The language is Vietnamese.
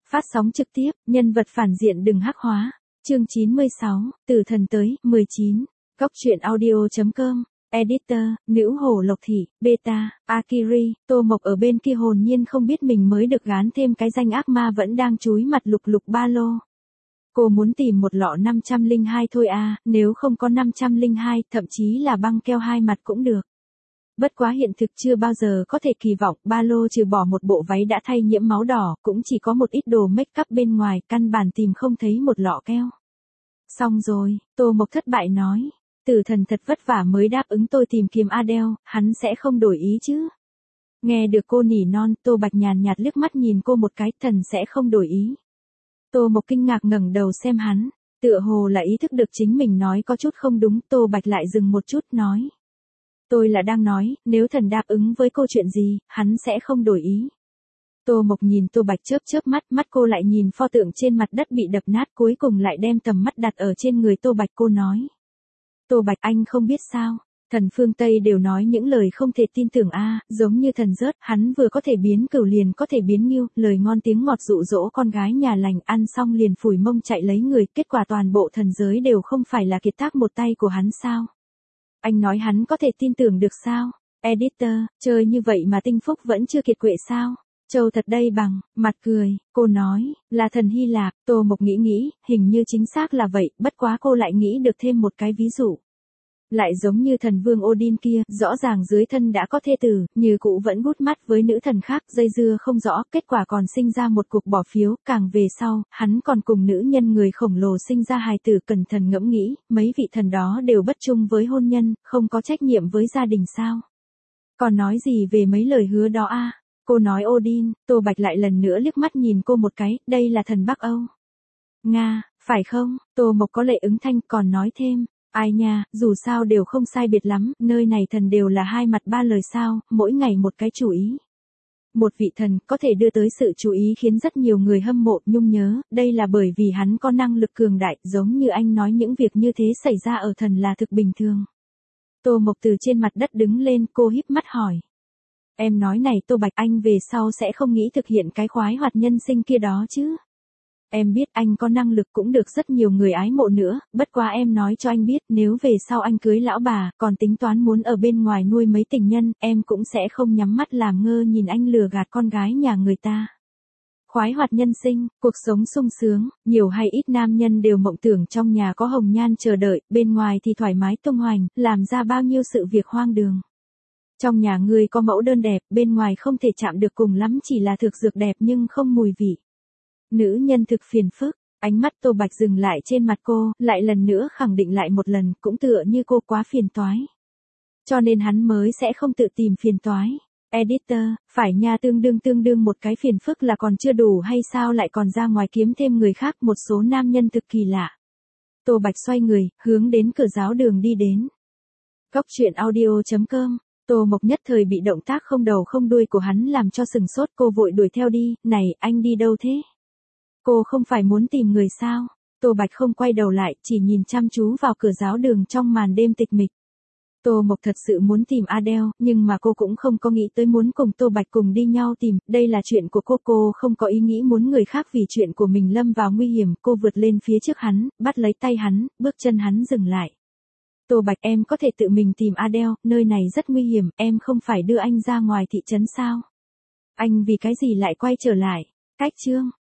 Phát sóng trực tiếp, nhân vật phản diện đừng hắc hóa. Chương 96, từ thần tới, 19. Góc truyện audio.com. Editor, nữ hổ Lộc Thị, Beta, Akiri, Tô Mộc ở bên kia hồn nhiên không biết mình mới được gán thêm cái danh ác ma vẫn đang chúi mặt lục lục ba lô. Cô muốn tìm một lọ 502 thôi à, nếu không có 502, thậm chí là băng keo hai mặt cũng được. Bất quá hiện thực chưa bao giờ có thể kỳ vọng, ba lô trừ bỏ một bộ váy đã thay nhiễm máu đỏ, cũng chỉ có một ít đồ make up bên ngoài, căn bản tìm không thấy một lọ keo. Xong rồi, Tô Mộc thất bại nói. Tử thần thật vất vả mới đáp ứng tôi tìm kiếm Adele, hắn sẽ không đổi ý chứ. Nghe được cô nỉ non, Tô Bạch nhàn nhạt liếc mắt nhìn cô một cái, thần sẽ không đổi ý. Tô Mộc kinh ngạc ngẩng đầu xem hắn, tựa hồ là ý thức được chính mình nói có chút không đúng, Tô Bạch lại dừng một chút nói. Tôi là đang nói, nếu thần đáp ứng với cô chuyện gì, hắn sẽ không đổi ý. Tô Mộc nhìn Tô Bạch chớp chớp mắt, mắt cô lại nhìn pho tượng trên mặt đất bị đập nát, cuối cùng lại đem tầm mắt đặt ở trên người Tô Bạch, cô nói. Tô Bạch, anh không biết sao, thần phương Tây đều nói những lời không thể tin tưởng a, giống như thần rớt, hắn vừa có thể biến cừu liền có thể biến ngưu, lời ngon tiếng ngọt dụ dỗ con gái nhà lành, ăn xong liền phủi mông chạy lấy người, kết quả toàn bộ thần giới đều không phải là kiệt tác một tay của hắn sao? Anh nói hắn có thể tin tưởng được sao? Editor, chơi như vậy mà tinh phúc vẫn chưa kiệt quệ sao? Châu thật đây bằng, mặt cười, cô nói, là thần Hy Lạp. Tô Mộc nghĩ, hình như chính xác là vậy, bất quá cô lại nghĩ được thêm một cái ví dụ. Lại giống như thần vương Odin kia, rõ ràng dưới thân đã có thê tử, như cũ vẫn bút mắt với nữ thần khác, dây dưa không rõ, kết quả còn sinh ra một cuộc bỏ phiếu, càng về sau, hắn còn cùng nữ nhân người khổng lồ sinh ra hài tử. Cẩn thận ngẫm nghĩ, mấy vị thần đó đều bất trung với hôn nhân, không có trách nhiệm với gia đình sao? Còn nói gì về mấy lời hứa đó a? Cô nói Odin, Tô Bạch lại lần nữa liếc mắt nhìn cô một cái, đây là thần Bắc Âu. Nga, phải không? Tô Mộc có lệ ứng thanh, còn nói thêm. Ai nha, dù sao đều không sai biệt lắm, nơi này thần đều là hai mặt ba lời sao, mỗi ngày một cái chủ ý. Một vị thần có thể đưa tới sự chú ý khiến rất nhiều người hâm mộ, nhung nhớ, đây là bởi vì hắn có năng lực cường đại, giống như anh nói những việc như thế xảy ra ở thần là thực bình thường. Tô Mộc từ trên mặt đất đứng lên, cô híp mắt hỏi. Em nói này Tô Bạch, anh về sau sẽ không nghĩ thực hiện cái khoái hoạt nhân sinh kia đó chứ? Em biết anh có năng lực cũng được rất nhiều người ái mộ nữa, bất quá em nói cho anh biết, nếu về sau anh cưới lão bà, còn tính toán muốn ở bên ngoài nuôi mấy tình nhân, em cũng sẽ không nhắm mắt làm ngơ nhìn anh lừa gạt con gái nhà người ta. Khoái hoạt nhân sinh, cuộc sống sung sướng, nhiều hay ít nam nhân đều mộng tưởng trong nhà có hồng nhan chờ đợi, bên ngoài thì thoải mái tung hoành, làm ra bao nhiêu sự việc hoang đường. Trong nhà người có mẫu đơn đẹp, bên ngoài không thể chạm được, cùng lắm chỉ là thực dược đẹp nhưng không mùi vị. Nữ nhân thực phiền phức, ánh mắt Tô Bạch dừng lại trên mặt cô, lại lần nữa khẳng định lại một lần, cũng tựa như cô quá phiền toái. Cho nên hắn mới sẽ không tự tìm phiền toái. Editor, phải nha, tương đương một cái phiền phức là còn chưa đủ hay sao lại còn ra ngoài kiếm thêm người khác, một số nam nhân thực kỳ lạ. Tô Bạch xoay người, hướng đến cửa giáo đường đi đến. Góc truyện audio.com. Tô Mộc nhất thời bị động tác không đầu không đuôi của hắn làm cho sừng sốt, cô vội đuổi theo đi, này, anh đi đâu thế? Cô không phải muốn tìm người sao? Tô Bạch không quay đầu lại, chỉ nhìn chăm chú vào cửa giáo đường trong màn đêm tịch mịch. Tô Mộc thật sự muốn tìm Adele, nhưng mà cô cũng không có nghĩ tới muốn cùng Tô Bạch cùng đi nhau tìm, đây là chuyện của cô không có ý nghĩ muốn người khác vì chuyện của mình lâm vào nguy hiểm. Cô vượt lên phía trước hắn, bắt lấy tay hắn, bước chân hắn dừng lại. Tô Bạch, em có thể tự mình tìm Adele, nơi này rất nguy hiểm, em không phải đưa anh ra ngoài thị trấn sao? Anh vì cái gì lại quay trở lại? Cách chương